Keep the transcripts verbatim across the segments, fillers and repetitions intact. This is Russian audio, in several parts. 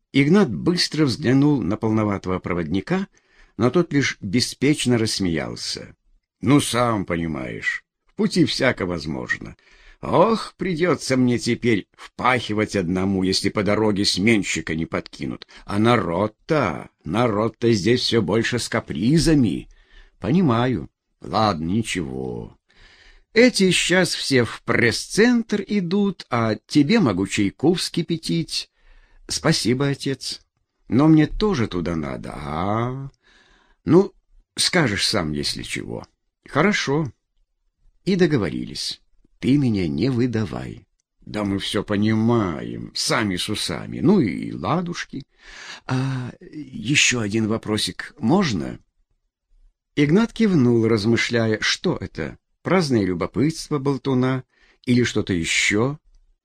Игнат быстро взглянул на полноватого проводника, но тот лишь беспечно рассмеялся. «Ну, сам понимаешь, в пути всяко возможно. Ох, придется мне теперь впахивать одному, если по дороге сменщика не подкинут. А народ-то, народ-то здесь все больше с капризами. Понимаю. Ладно, ничего. Эти сейчас все в пресс-центр идут, а тебе могу чайку вскипятить. Спасибо, отец. Но мне тоже туда надо. А, ну, скажешь сам, если чего. Хорошо. И договорились. Ты меня не выдавай. Да мы все понимаем, сами с усами. Ну и ладушки. А еще один вопросик можно? Игнат кивнул, размышляя, что это, праздное любопытство болтуна или что-то еще.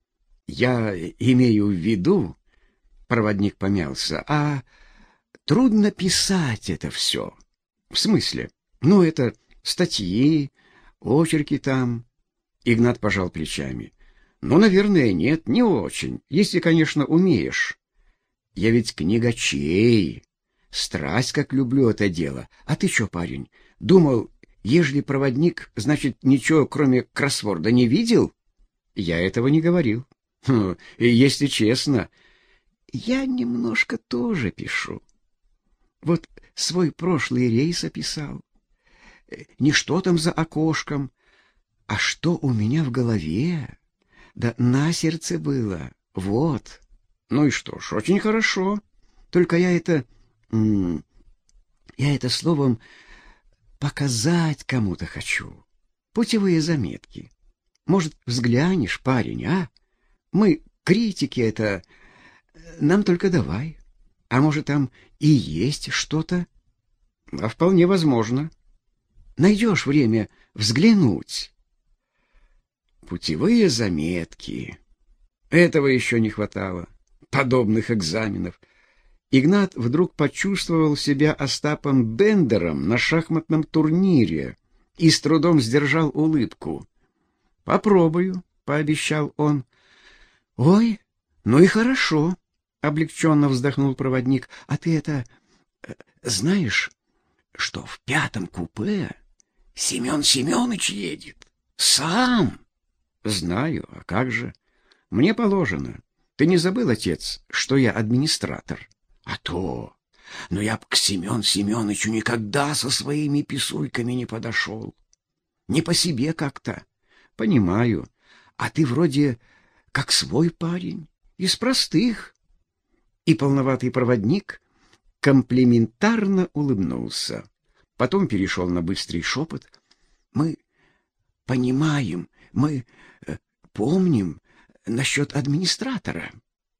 Я имею в виду, проводник помялся, а трудно писать это все. В смысле? Ну, это статьи, очерки там. Игнат пожал плечами. Ну, наверное, нет, не очень, если, конечно, умеешь. Я ведь книгачей. Страсть, как люблю это дело. А ты что, парень, думал, ежели проводник, значит, ничего, кроме кроссворда, не видел? Я этого не говорил. Хм, если честно, я немножко тоже пишу. Вот свой прошлый рейс описал. Не что там за окошком, а что у меня в голове. Да на сердце было. Вот. Ну и что ж, очень хорошо. Только я это... М- я это словом показать кому-то хочу. Путевые заметки. Может, взглянешь, парень, а? Мы, критики, это... Нам только давай. А может, там и есть что-то? А вполне возможно. Найдешь время взглянуть. Путевые заметки. Этого еще не хватало. Подобных экзаменов. Игнат вдруг почувствовал себя Остапом Бендером на шахматном турнире и с трудом сдержал улыбку. «Попробую», — пообещал он. «Ой, ну и хорошо», — облегченно вздохнул проводник. «А ты это... знаешь, что в пятом купе Семен Семенович едет? Сам?» «Знаю, а как же? Мне положено. Ты не забыл, отец, что я администратор?» «А то! Но я б к Семен Семеновичу никогда со своими писульками не подошел. Не по себе как-то. Понимаю. А ты вроде как свой парень, из простых». И полноватый проводник комплиментарно улыбнулся. Потом перешел на быстрый шепот. «Мы понимаем, мы э, помним насчет администратора.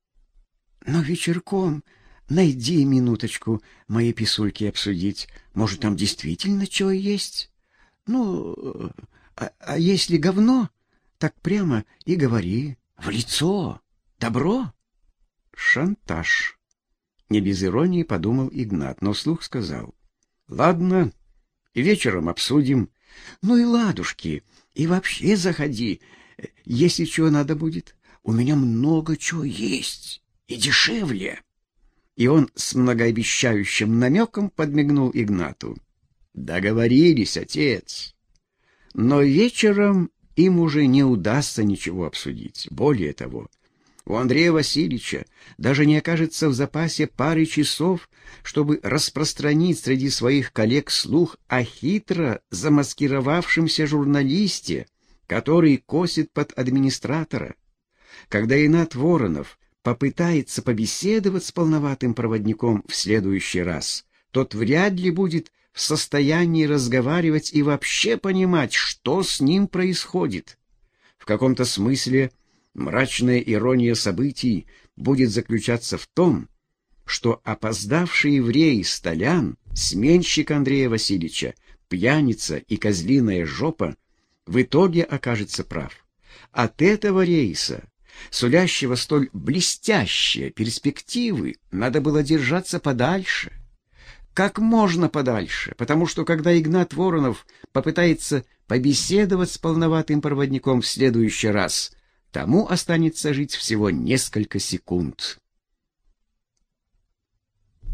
Но вечерком найди минуточку мои писульки обсудить. Может, там действительно что есть? Ну, а, а если говно, так прямо и говори. В лицо. Добро?» «Шантаж», — не без иронии подумал Игнат, но вслух сказал. «Ладно, вечером обсудим. Ну и ладушки, и вообще заходи, если чего надо будет. У меня много чего есть, и дешевле». И он с многообещающим намеком подмигнул Игнату. «Договорились, отец». Но вечером им уже не удастся ничего обсудить. Более того, у Андрея Васильевича даже не окажется в запасе пары часов, чтобы распространить среди своих коллег слух о хитро замаскировавшемся журналисте, который косит под администратора. Когда Игнат Воронов попытается побеседовать с полноватым проводником в следующий раз, тот вряд ли будет в состоянии разговаривать и вообще понимать, что с ним происходит. В каком-то смысле мрачная ирония событий будет заключаться в том, что опоздавший еврей Столян, сменщик Андрея Васильевича, пьяница и козлиная жопа, в итоге окажется прав. От этого рейса, сулящего столь блестящие перспективы, надо было держаться подальше. Как можно подальше, потому что когда Игнат Воронов попытается побеседовать с полноватым проводником в следующий раз, тому останется жить всего несколько секунд.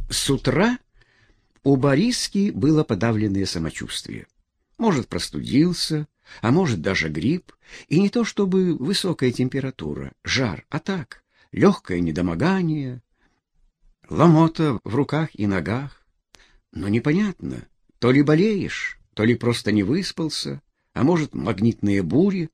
С утра у Бориски было подавленное самочувствие. Может, простудился, а может, даже грипп, и не то чтобы высокая температура, жар, а так, легкое недомогание, ломота в руках и ногах. Но непонятно, то ли болеешь, то ли просто не выспался, а может, магнитные бури.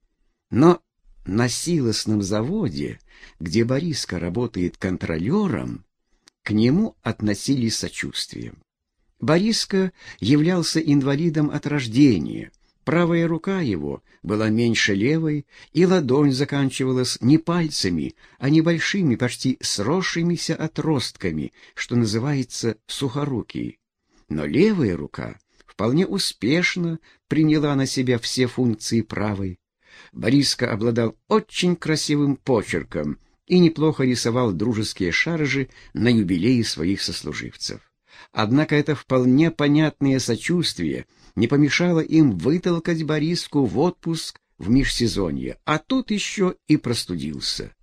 Но на силосном заводе, где Бориска работает контролером, к нему относились с сочувствием. Бориска являлся инвалидом от рождения. Правая рука его была меньше левой, и ладонь заканчивалась не пальцами, а небольшими, почти сросшимися отростками, что называется сухорукий. Но левая рука вполне успешно приняла на себя все функции правой. Бориска обладал очень красивым почерком и неплохо рисовал дружеские шаржи на юбилеи своих сослуживцев. Однако это вполне понятное сочувствие не помешало им вытолкать Бориску в отпуск в межсезонье, а тут еще и простудился.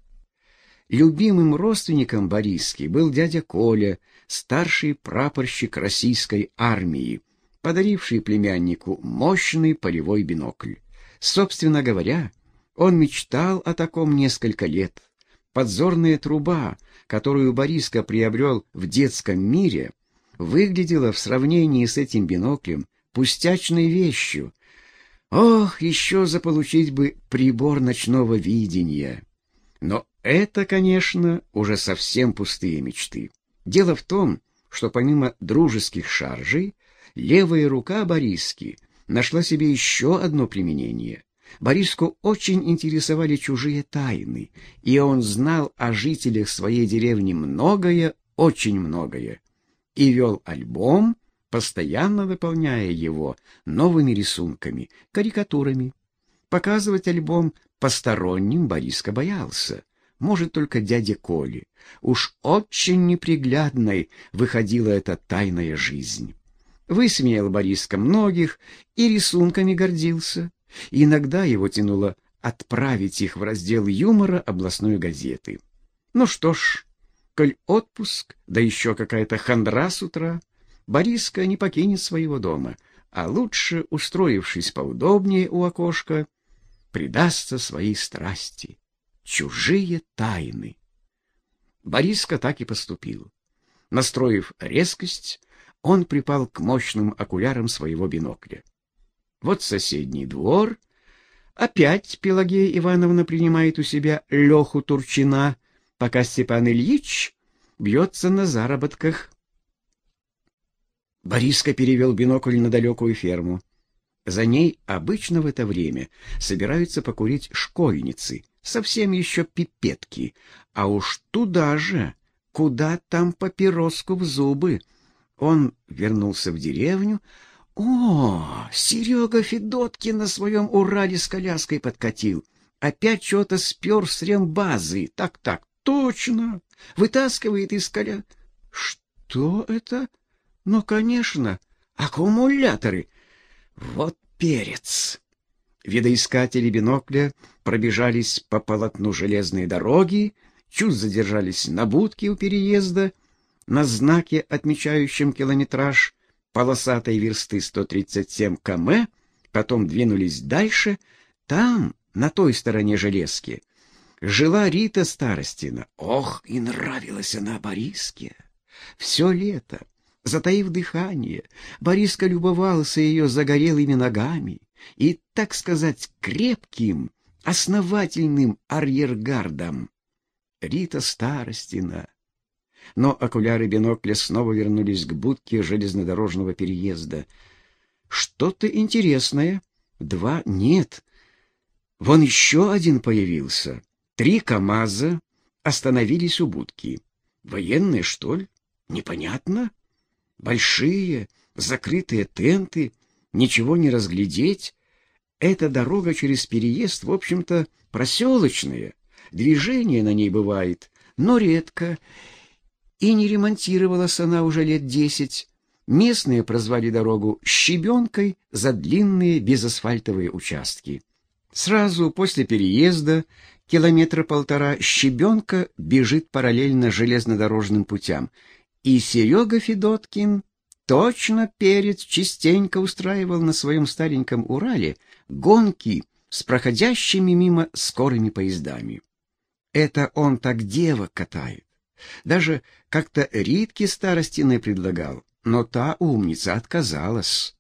Любимым родственником Бориски был дядя Коля, старший прапорщик российской армии, подаривший племяннику мощный полевой бинокль. Собственно говоря, он мечтал о таком несколько лет. Подзорная труба, которую Бориска приобрел в детском мире, выглядела в сравнении с этим биноклем пустячной вещью. Ох, еще заполучить бы прибор ночного видения! Но это, конечно, уже совсем пустые мечты. Дело в том, что помимо дружеских шаржей, левая рука Бориски нашла себе еще одно применение. Бориску очень интересовали чужие тайны, и он знал о жителях своей деревни многое, очень многое, и вел альбом, постоянно дополняя его новыми рисунками, карикатурами. Показывать альбом посторонним Бориска боялся, может, только дяде Коле. Уж очень неприглядной выходила эта тайная жизнь. Высмеял Бориска многих и рисунками гордился. Иногда его тянуло отправить их в раздел юмора областной газеты. Ну что ж, коль отпуск, да еще какая-то хандра с утра, Бориска не покинет своего дома, а лучше, устроившись поудобнее у окошка, предастся своей страсти. Чужие тайны. Бориска так и поступил. Настроив резкость, он припал к мощным окулярам своего бинокля. Вот соседний двор. Опять Пелагея Ивановна принимает у себя Леху Турчина, пока Степан Ильич бьется на заработках. Бориска перевел бинокль на далекую ферму. За ней обычно в это время собираются покурить школьницы, совсем еще пипетки, а уж туда же, куда там папироску в зубы. Он вернулся в деревню. О, Серега Федоткин на своем Урале с коляской подкатил. Опять что-то спер с рембазы. Так-так, точно. Вытаскивает из коля... Что это? Ну, конечно, аккумуляторы. Вот перец. Видоискатели бинокля пробежались по полотну железной дороги, чуть задержались на будке у переезда, на знаке, отмечающем километраж полосатой версты сто тридцать семь километров, потом двинулись дальше. Там, на той стороне железки, жила Рита Старостина. Ох, и нравилась она Бориске. Все лето, затаив дыхание, Бориска любовался ее загорелыми ногами и, так сказать, крепким, основательным арьергардом. Рита Старостина. Но окуляры бинокля снова вернулись к будке железнодорожного переезда. Что-то интересное. Два нет. Вон еще один появился. Три КамАЗа остановились у будки. Военные, что ли? Непонятно. Большие, закрытые тенты, ничего не разглядеть. Эта дорога через переезд, в общем-то, проселочная. Движение на ней бывает, но редко. И не ремонтировалась она уже лет десять. Местные прозвали дорогу «щебенкой» за длинные безасфальтовые участки. Сразу после переезда километра полтора щебенка бежит параллельно железнодорожным путям, И Серега Федоткин точно перец частенько устраивал на своем стареньком Урале гонки с проходящими мимо скорыми поездами. Это он так девок катает. Даже как-то Ритке Старостиной предлагал, но та умница отказалась.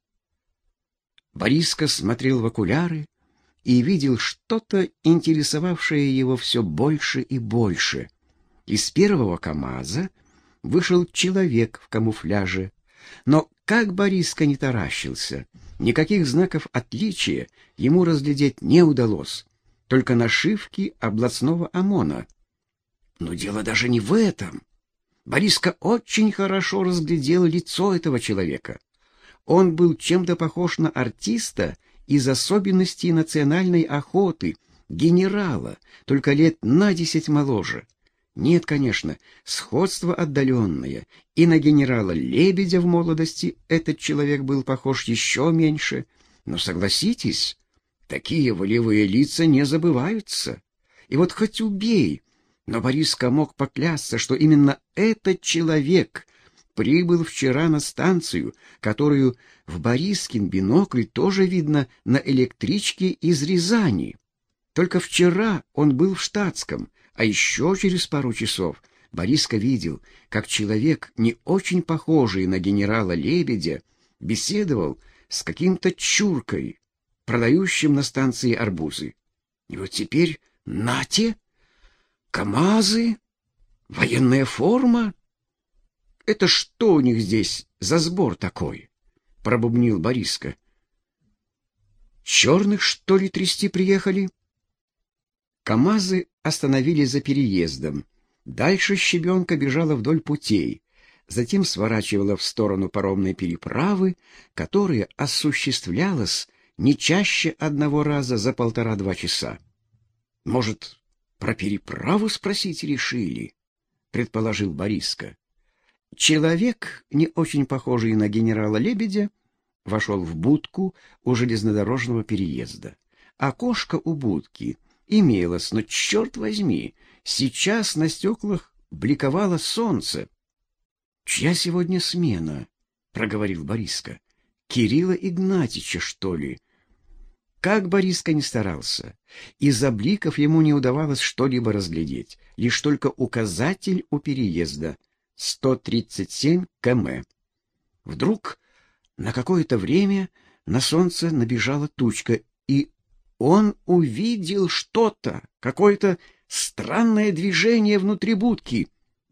Бориска смотрел в окуляры и видел что-то, интересовавшее его все больше и больше. Из первого КамАЗа вышел человек в камуфляже, но как Бориска не таращился, никаких знаков отличия ему разглядеть не удалось, только нашивки областного ОМОНа. Но дело даже не в этом. Бориска очень хорошо разглядел лицо этого человека. Он был чем-то похож на артиста из особенностей национальной охоты, генерала, только лет на десять моложе. Нет, конечно, сходство отдаленное, и на генерала Лебедя в молодости этот человек был похож еще меньше, но согласитесь, такие волевые лица не забываются. И вот хоть убей, но Бориска мог поклясться, что именно этот человек прибыл вчера на станцию, которую в Борискин бинокль тоже видно на электричке из Рязани. Только вчера он был в штатском, а еще через пару часов Бориска видел, как человек, не очень похожий на генерала Лебедя, беседовал с каким-то чуркой, продающим на станции арбузы. И вот теперь нате! КамАЗы, военная форма. Это что у них здесь за сбор такой? Пробубнил Бориска. Черных, что ли, трясти приехали? КамАЗы остановились за переездом. Дальше щебенка бежала вдоль путей, затем сворачивала в сторону паромной переправы, которая осуществлялась не чаще одного раза за полтора-два часа. Может, про переправу спросить решили, предположил Бориска. Человек, не очень похожий на генерала Лебедя, вошел в будку у железнодорожного переезда. Окошко у будки имелось, но, черт возьми, сейчас на стеклах бликовало солнце. — Чья сегодня смена? — проговорил Бориска. — Кирилла Игнатьича, что ли? Как Бориска не старался, из-за бликов ему не удавалось что-либо разглядеть, лишь только указатель у переезда — сто тридцать семь километров. Вдруг на какое-то время на солнце набежала тучка, и он увидел что-то, какое-то странное движение внутри будки.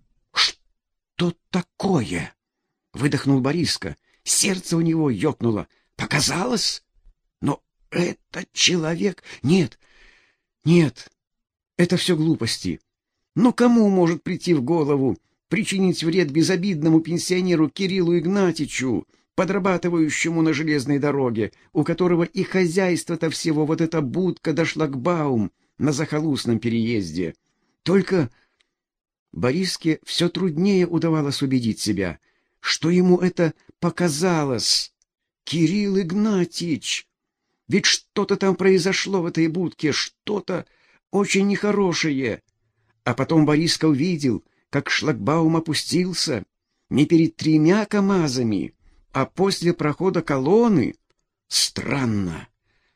«Что такое?» — выдохнул Бориска. Сердце у него ёкнуло. «Показалось? Но этот человек... Нет, нет, это все глупости. Но кому может прийти в голову причинить вред безобидному пенсионеру Кириллу Игнатьичу, подрабатывающему на железной дороге, у которого и хозяйство-то всего вот эта будка да шлагбаум на захолустном переезде? Только Бориске все труднее удавалось убедить себя, что ему это показалось. Кирилл Игнатьич! Ведь что-то там произошло в этой будке, что-то очень нехорошее. А потом Бориска увидел, как шлагбаум опустился не перед тремя КамАЗами, а после прохода колонны. Странно.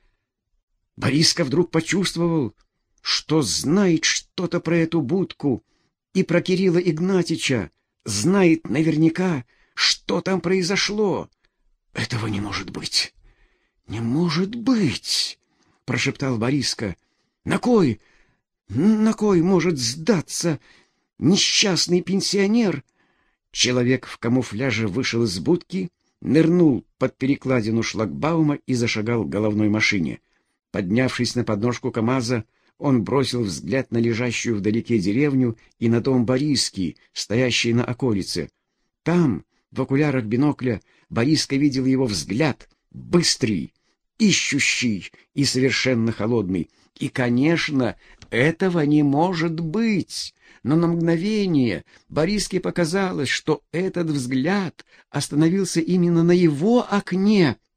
Бориска вдруг почувствовал, что знает что-то про эту будку и про Кирилла Игнатьича, знает наверняка, что там произошло. Этого не может быть. Не может быть, прошептал Бориска. На кой, на кой может сдаться несчастный пенсионер? Человек в камуфляже вышел из будки, нырнул под перекладину шлагбаума и зашагал к головной машине. Поднявшись на подножку КамАЗа, он бросил взгляд на лежащую вдалеке деревню и на дом Бориски, стоящий на околице. Там, в окулярах бинокля, Бориска видел его взгляд, быстрый, ищущий и совершенно холодный. И, конечно, этого не может быть. Но на мгновение Бориске показалось, что этот взгляд остановился именно на его окне.